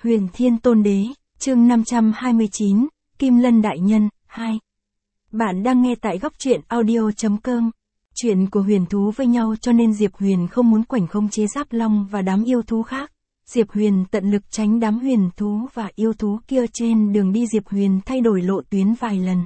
Huyền Thiên Tôn Đế, chương 529, Kim Lân Đại Nhân, 2. Bạn đang nghe tại góc truyện audio.com. Chuyện của huyền thú với nhau cho nên Diệp Huyền không muốn quảnh khống chế Giáp Long và đám yêu thú khác. Diệp Huyền tận lực tránh đám huyền thú và yêu thú kia. Trên đường đi Diệp Huyền thay đổi lộ tuyến vài lần.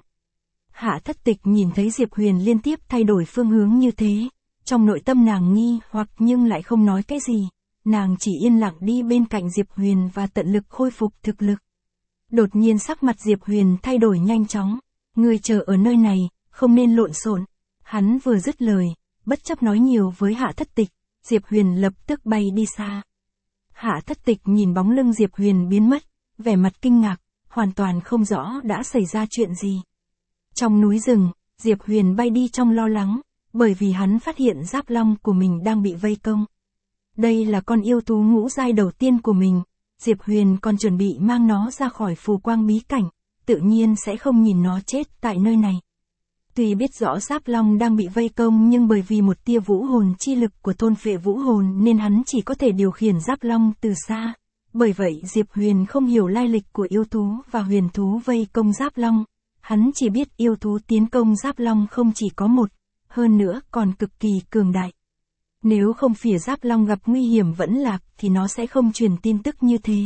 Hạ Thất Tịch nhìn thấy Diệp Huyền liên tiếp thay đổi phương hướng như thế. Trong nội tâm nàng nghi hoặc nhưng lại không nói cái gì. Nàng chỉ yên lặng đi bên cạnh Diệp Huyền và tận lực khôi phục thực lực. Đột nhiên sắc mặt Diệp Huyền thay đổi nhanh chóng. Người chờ ở nơi này, không nên lộn xộn. Hắn vừa dứt lời, bất chấp nói nhiều với Hạ Thất Tịch, Diệp Huyền lập tức bay đi xa. Hạ Thất Tịch nhìn bóng lưng Diệp Huyền biến mất, vẻ mặt kinh ngạc, hoàn toàn không rõ đã xảy ra chuyện gì. Trong núi rừng, Diệp Huyền bay đi trong lo lắng, bởi vì hắn phát hiện Giáp Long của mình đang bị vây công. Đây là con yêu thú ngũ giai đầu tiên của mình, Diệp Huyền còn chuẩn bị mang nó ra khỏi phù quang bí cảnh, tự nhiên sẽ không nhìn nó chết tại nơi này. Tuy biết rõ Giáp Long đang bị vây công nhưng bởi vì một tia vũ hồn chi lực của thôn phệ vũ hồn nên hắn chỉ có thể điều khiển Giáp Long từ xa. Bởi vậy Diệp Huyền không hiểu lai lịch của yêu thú và huyền thú vây công Giáp Long. Hắn chỉ biết yêu thú tiến công Giáp Long không chỉ có một, hơn nữa còn cực kỳ cường đại. Nếu không phía Giáp Long gặp nguy hiểm vẫn lạc thì nó sẽ không truyền tin tức như thế.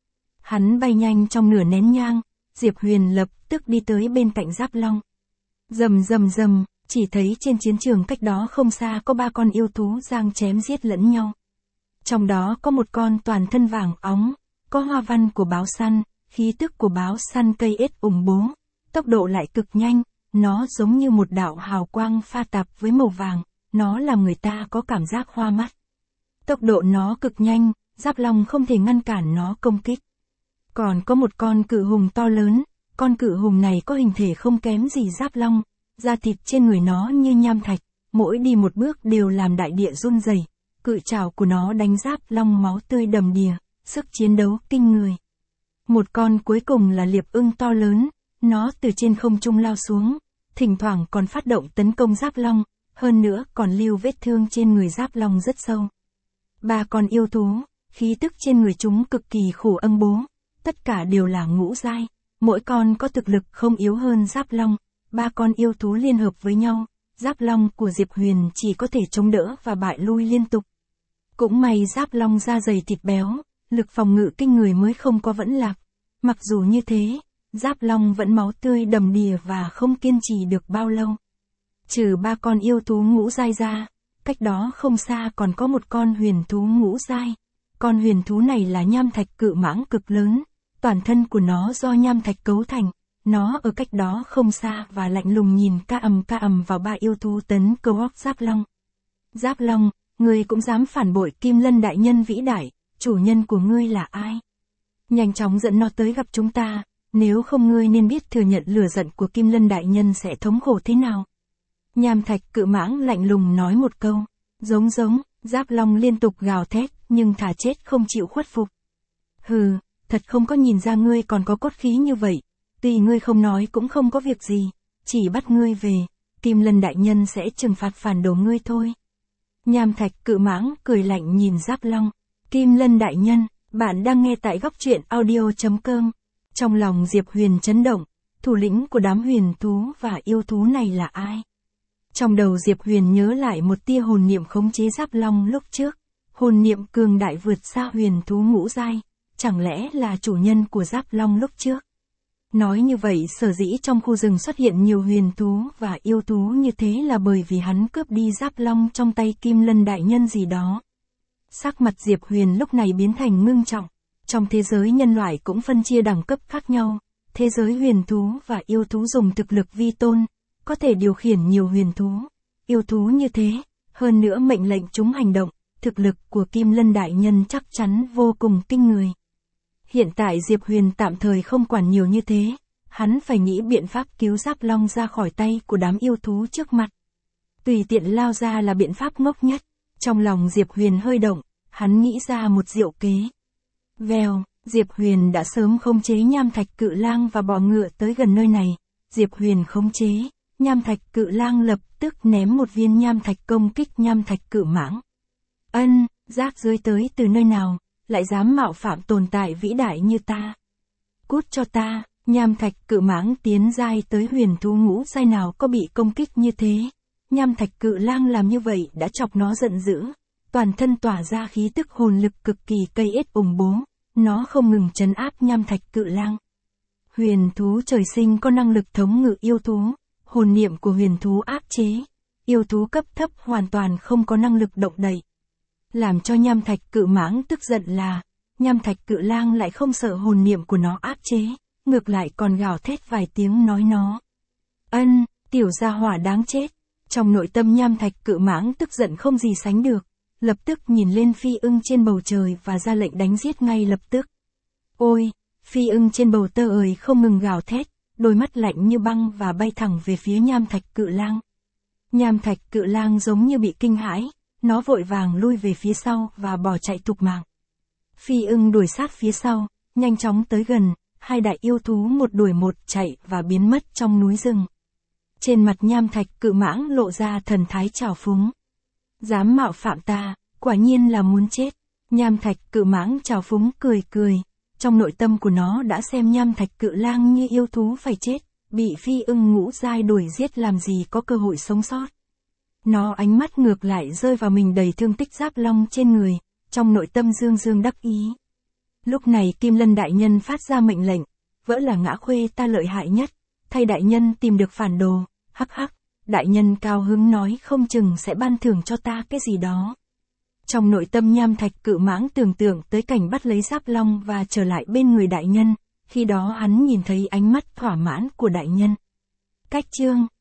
Hắn bay nhanh trong nửa nén nhang, Diệp Huyền lập tức đi tới bên cạnh Giáp Long. Rầm rầm rầm, chỉ thấy trên chiến trường cách đó không xa có 3 con yêu thú giang chém giết lẫn nhau. Trong đó có một con toàn thân vàng óng, có hoa văn của báo săn, khí tức của báo săn cây ết ủng bố, tốc độ lại cực nhanh, nó giống như một đạo hào quang pha tạp với màu vàng, nó làm người ta có cảm giác hoa mắt. Tốc độ nó cực nhanh, Giáp Long không thể ngăn cản nó công kích. Còn có một con cự hùng to lớn, con cự hùng này có hình thể không kém gì Giáp Long, da thịt trên người nó như nham thạch, mỗi đi một bước đều làm đại địa run rẩy. Cự trảo của nó đánh Giáp Long máu tươi đầm đìa, sức chiến đấu kinh người. Một con cuối cùng là liệp ưng to lớn, nó từ trên không trung lao xuống, thỉnh thoảng còn phát động tấn công Giáp Long, hơn nữa còn lưu vết thương trên người Giáp Long rất sâu. 3 con yêu thú, khí tức trên người chúng cực kỳ khủng bố, tất cả đều là ngũ giai, mỗi con có thực lực không yếu hơn Giáp Long. 3 con yêu thú liên hợp với nhau, Giáp Long của Diệp Huyền chỉ có thể chống đỡ và bại lui liên tục. Cũng may Giáp Long da dày thịt béo, lực phòng ngự kinh người mới không có vẫn lạc. Mặc dù như thế, Giáp Long vẫn máu tươi đầm đìa và không kiên trì được bao lâu. Trừ 3 con yêu thú ngũ giai ra, cách đó không xa còn có một con huyền thú ngũ giai. Con huyền thú này là nham thạch cự mãng cực lớn, toàn thân của nó do nham thạch cấu thành. Nó ở cách đó không xa và lạnh lùng nhìn ca ầm vào 3 yêu thú tấn công Giáp Long. Giáp Long, ngươi cũng dám phản bội Kim Lân Đại Nhân vĩ đại, chủ nhân của ngươi là ai? Nhanh chóng dẫn nó tới gặp chúng ta, nếu không ngươi nên biết thừa nhận lửa giận của Kim Lân Đại Nhân sẽ thống khổ thế nào. Nham thạch cự mãng lạnh lùng nói một câu, giống, Giáp Long liên tục gào thét nhưng thà chết không chịu khuất phục. Hừ, thật không có nhìn ra ngươi còn có cốt khí như vậy. Tuy ngươi không nói cũng không có việc gì, chỉ bắt ngươi về, Kim Lân Đại Nhân sẽ trừng phạt phản đồ ngươi thôi. Nham thạch cự mãng cười lạnh nhìn Giáp Long. Kim Lân Đại Nhân, bạn đang nghe tại góc truyện audio.com. Trong lòng Diệp Huyền chấn động, thủ lĩnh của đám huyền thú và yêu thú này là ai? Trong đầu Diệp Huyền nhớ lại một tia hồn niệm khống chế Giáp Long lúc trước, hồn niệm cường đại vượt xa huyền thú ngũ giai, chẳng lẽ là chủ nhân của Giáp Long lúc trước? Nói như vậy sở dĩ trong khu rừng xuất hiện nhiều huyền thú và yêu thú như thế là bởi vì hắn cướp đi Giáp Long trong tay Kim Lân Đại Nhân gì đó. Sắc mặt Diệp Huyền lúc này biến thành ngưng trọng. Trong thế giới nhân loại cũng phân chia đẳng cấp khác nhau. Thế giới huyền thú và yêu thú dùng thực lực vi tôn, có thể điều khiển nhiều huyền thú, yêu thú như thế, hơn nữa mệnh lệnh chúng hành động, thực lực của Kim Lân Đại Nhân chắc chắn vô cùng kinh người. Hiện tại Diệp Huyền tạm thời không quản nhiều như thế, hắn phải nghĩ biện pháp cứu Giáp Long ra khỏi tay của đám yêu thú trước mặt. Tùy tiện lao ra là biện pháp ngốc nhất, trong lòng Diệp Huyền hơi động, hắn nghĩ ra một diệu kế. Vèo, Diệp Huyền đã sớm khống chế nham thạch cự lang và bọ ngựa tới gần nơi này, Diệp Huyền khống chế, nham thạch cự lang lập tức ném một viên nham thạch công kích nham thạch cự mãng. Rác rơi tới từ nơi nào? lại dám mạo phạm tồn tại vĩ đại như ta. Cút cho ta, nham thạch cự mãng tiến giai tới huyền thú ngũ giai nào có bị công kích như thế. Nham thạch cự lang làm như vậy đã chọc nó giận dữ, toàn thân tỏa ra khí tức hồn lực cực kỳ cây ết ủng bố, nó không ngừng trấn áp nham thạch cự lang. Huyền thú trời sinh có năng lực thống ngự yêu thú, hồn niệm của huyền thú áp chế, yêu thú cấp thấp hoàn toàn không có năng lực động đậy. Làm cho nham thạch cự mãng tức giận là, nham thạch cự lang lại không sợ hồn niệm của nó áp chế, ngược lại còn gào thét vài tiếng nói nó. Tiểu gia hỏa đáng chết. Trong nội tâm nham thạch cự mãng tức giận không gì sánh được, lập tức nhìn lên phi ưng trên bầu trời và ra lệnh đánh giết ngay lập tức. Ôi, phi ưng trên bầu trời không ngừng gào thét, đôi mắt lạnh như băng và bay thẳng về phía nham thạch cự lang. Nham thạch cự lang giống như bị kinh hãi, nó vội vàng lui về phía sau và bỏ chạy thục mạng. Phi ưng đuổi sát phía sau, nhanh chóng tới gần, hai đại yêu thú một đuổi một chạy và biến mất trong núi rừng. Trên mặt nham thạch cự mãng lộ ra thần thái trào phúng. Dám mạo phạm ta, quả nhiên là muốn chết. Nham thạch cự mãng trào phúng cười cười. Trong nội tâm của nó đã xem nham thạch cự lang như yêu thú phải chết, bị phi ưng ngũ giai đuổi giết làm gì có cơ hội sống sót. Nó ánh mắt ngược lại rơi vào mình đầy thương tích giáp long trên người, trong nội tâm dương dương đắc ý. Lúc này Kim Lân đại nhân phát ra mệnh lệnh, vỡ là ngã khuê ta lợi hại nhất, thay đại nhân tìm được phản đồ. Hắc hắc, đại nhân cao hứng nói không chừng sẽ ban thưởng cho ta cái gì đó. Trong nội tâm nham thạch cự mãng tưởng tượng tới cảnh bắt lấy giáp long và trở lại bên người đại nhân, khi đó hắn nhìn thấy ánh mắt thỏa mãn của đại nhân. Cách chương